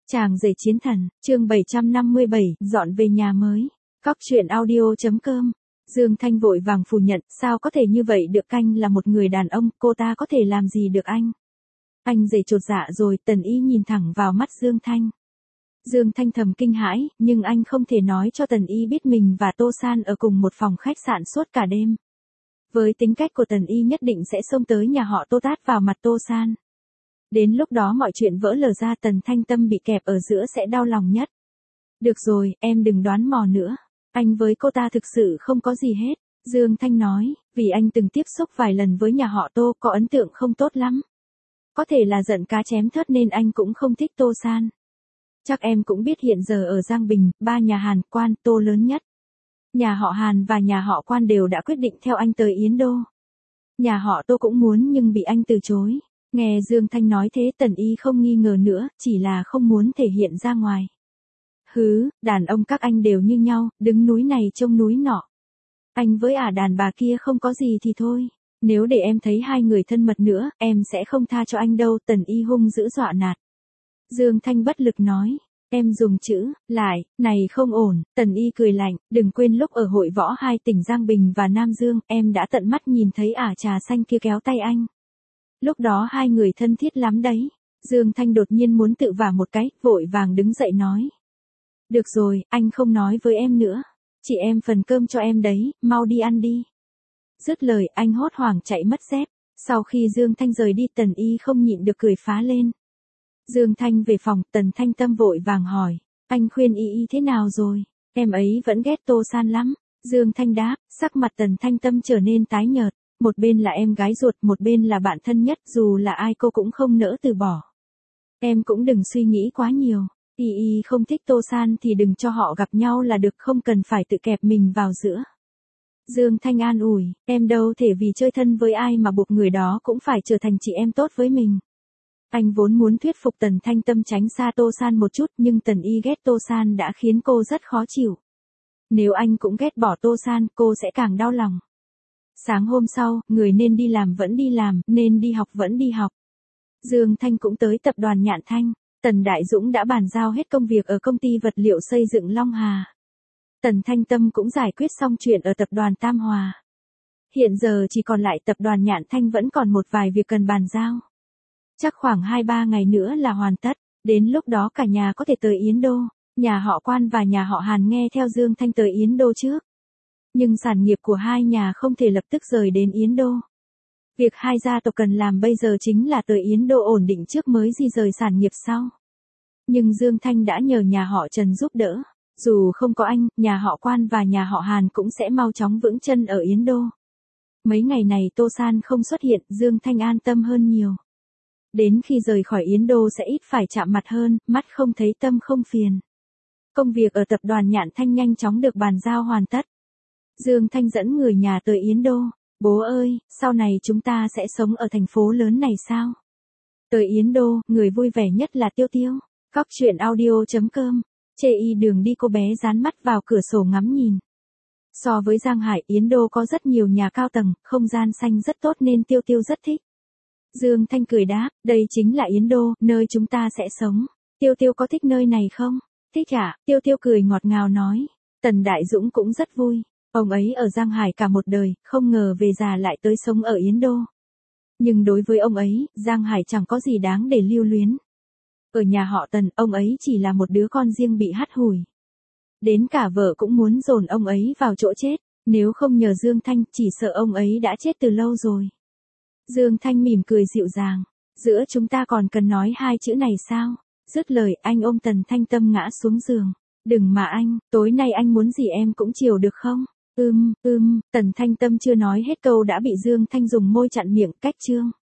Chàng rể chiến thần, chương 757, dọn về nhà mới. Cóc truyện audio.com. Dương Thanh vội vàng phủ nhận, sao có thể như vậy được, anh là một người đàn ông, cô ta có thể làm gì được anh. Anh rể chột dạ rồi, Tần Y nhìn thẳng vào mắt Dương Thanh. Dương Thanh thầm kinh hãi, nhưng anh không thể nói cho Tần Y biết mình và Tô San ở cùng một phòng khách sạn suốt cả đêm. Với tính cách của Tần Y nhất định sẽ xông tới nhà họ Tô tát vào mặt Tô San. Đến lúc đó mọi chuyện vỡ lở ra, Tần Thanh Tâm bị kẹp ở giữa sẽ đau lòng nhất. Được rồi, em đừng đoán mò nữa. Anh với cô ta thực sự không có gì hết. Dương Thanh nói, vì anh từng tiếp xúc vài lần với nhà họ Tô, có ấn tượng không tốt lắm. Có thể là giận cá chém thớt nên anh cũng không thích Tô San. Chắc em cũng biết hiện giờ ở Giang Bình, ba nhà Hàn, Quan, Tô lớn nhất. Nhà họ Hàn và nhà họ Quan đều đã quyết định theo anh tới Yến Đô. Nhà họ Tô cũng muốn nhưng bị anh từ chối. Nghe Dương Thanh nói thế, Tần Y không nghi ngờ nữa, chỉ là không muốn thể hiện ra ngoài. Hứ, đàn ông các anh đều như nhau, đứng núi này trông núi nọ. Anh với đàn bà kia không có gì thì thôi. Nếu để em thấy hai người thân mật nữa, em sẽ không tha cho anh đâu, Tần Y hung dữ dọa nạt. Dương Thanh bất lực nói. Em dùng chữ, lại, này không ổn, Tần Y cười lạnh, đừng quên lúc ở hội võ hai tỉnh Giang Bình và Nam Dương, em đã tận mắt nhìn thấy trà xanh kia kéo tay anh. Lúc đó hai người thân thiết lắm đấy. Dương Thanh đột nhiên muốn tự vả một cái, vội vàng đứng dậy nói. Được rồi, anh không nói với em nữa. Chị em phần cơm cho em đấy, mau đi ăn đi. Dứt lời, anh hốt hoảng chạy mất dép. Sau khi Dương Thanh rời đi, Tần Y không nhịn được cười phá lên. Dương Thanh về phòng, Tần Thanh Tâm vội vàng hỏi. Anh khuyên Y thế nào rồi? Em ấy vẫn ghét Tô San lắm. Dương Thanh đáp, sắc mặt Tần Thanh Tâm trở nên tái nhợt. Một bên là em gái ruột, một bên là bạn thân nhất, dù là ai cô cũng không nỡ từ bỏ. Em cũng đừng suy nghĩ quá nhiều. Y không thích Tô San thì đừng cho họ gặp nhau là được, không cần phải tự kẹp mình vào giữa. Dương Thanh an ủi, em đâu thể vì chơi thân với ai mà buộc người đó cũng phải trở thành chị em tốt với mình. Anh vốn muốn thuyết phục Tần Thanh Tâm tránh xa Tô San một chút, nhưng Tần Y ghét Tô San đã khiến cô rất khó chịu. Nếu anh cũng ghét bỏ Tô San, cô sẽ càng đau lòng. Sáng hôm sau, người nên đi làm vẫn đi làm, nên đi học vẫn đi học. Dương Thanh cũng tới tập đoàn Nhạn Thanh. Tần Đại Dũng đã bàn giao hết công việc ở công ty vật liệu xây dựng Long Hà. Tần Thanh Tâm cũng giải quyết xong chuyện ở tập đoàn Tam Hòa. Hiện giờ chỉ còn lại tập đoàn Nhạn Thanh vẫn còn một vài việc cần bàn giao. Chắc khoảng 2-3 ngày nữa là hoàn tất, đến lúc đó cả nhà có thể tới Yến Đô. Nhà họ Quan và nhà họ Hàn nghe theo Dương Thanh tới Yến Đô trước. Nhưng sản nghiệp của hai nhà không thể lập tức rời đến Yến Đô. Việc hai gia tộc cần làm bây giờ chính là tới Yến Đô ổn định trước mới di rời sản nghiệp sau. Nhưng Dương Thanh đã nhờ nhà họ Trần giúp đỡ. Dù không có anh, nhà họ Quan và nhà họ Hàn cũng sẽ mau chóng vững chân ở Yến Đô. Mấy ngày này Tô San không xuất hiện, Dương Thanh an tâm hơn nhiều. Đến khi rời khỏi Yến Đô sẽ ít phải chạm mặt hơn, mắt không thấy tâm không phiền. Công việc ở tập đoàn Nhạn Thanh nhanh chóng được bàn giao hoàn tất. Dương Thanh dẫn người nhà tới Yến Đô. Bố ơi, sau này chúng ta sẽ sống ở thành phố lớn này sao? Tới Yến Đô, người vui vẻ nhất là Tiêu Tiêu. Cóc truyện audio.com. Chê y đường đi, cô bé dán mắt vào cửa sổ ngắm nhìn. So với Giang Hải, Yến Đô có rất nhiều nhà cao tầng, không gian xanh rất tốt nên Tiêu Tiêu rất thích. Dương Thanh cười đáp, đây chính là Yến Đô, nơi chúng ta sẽ sống. Tiêu Tiêu có thích nơi này không? Thích ạ, Tiêu Tiêu cười ngọt ngào nói. Tần Đại Dũng cũng rất vui. Ông ấy ở Giang Hải cả một đời, không ngờ về già lại tới sống ở Yến Đô. Nhưng đối với ông ấy, Giang Hải chẳng có gì đáng để lưu luyến. Ở nhà họ Tần, ông ấy chỉ là một đứa con riêng bị hắt hủi. Đến cả vợ cũng muốn dồn ông ấy vào chỗ chết, nếu không nhờ Dương Thanh, chỉ sợ ông ấy đã chết từ lâu rồi. Dương Thanh mỉm cười dịu dàng, giữa chúng ta còn cần nói hai chữ này sao? Dứt lời, anh ôm Tần Thanh Tâm ngã xuống giường. Đừng mà anh, tối nay anh muốn gì em cũng chiều được không? Tần Thanh Tâm chưa nói hết câu đã bị Dương Thanh dùng môi chặn miệng, cách chương.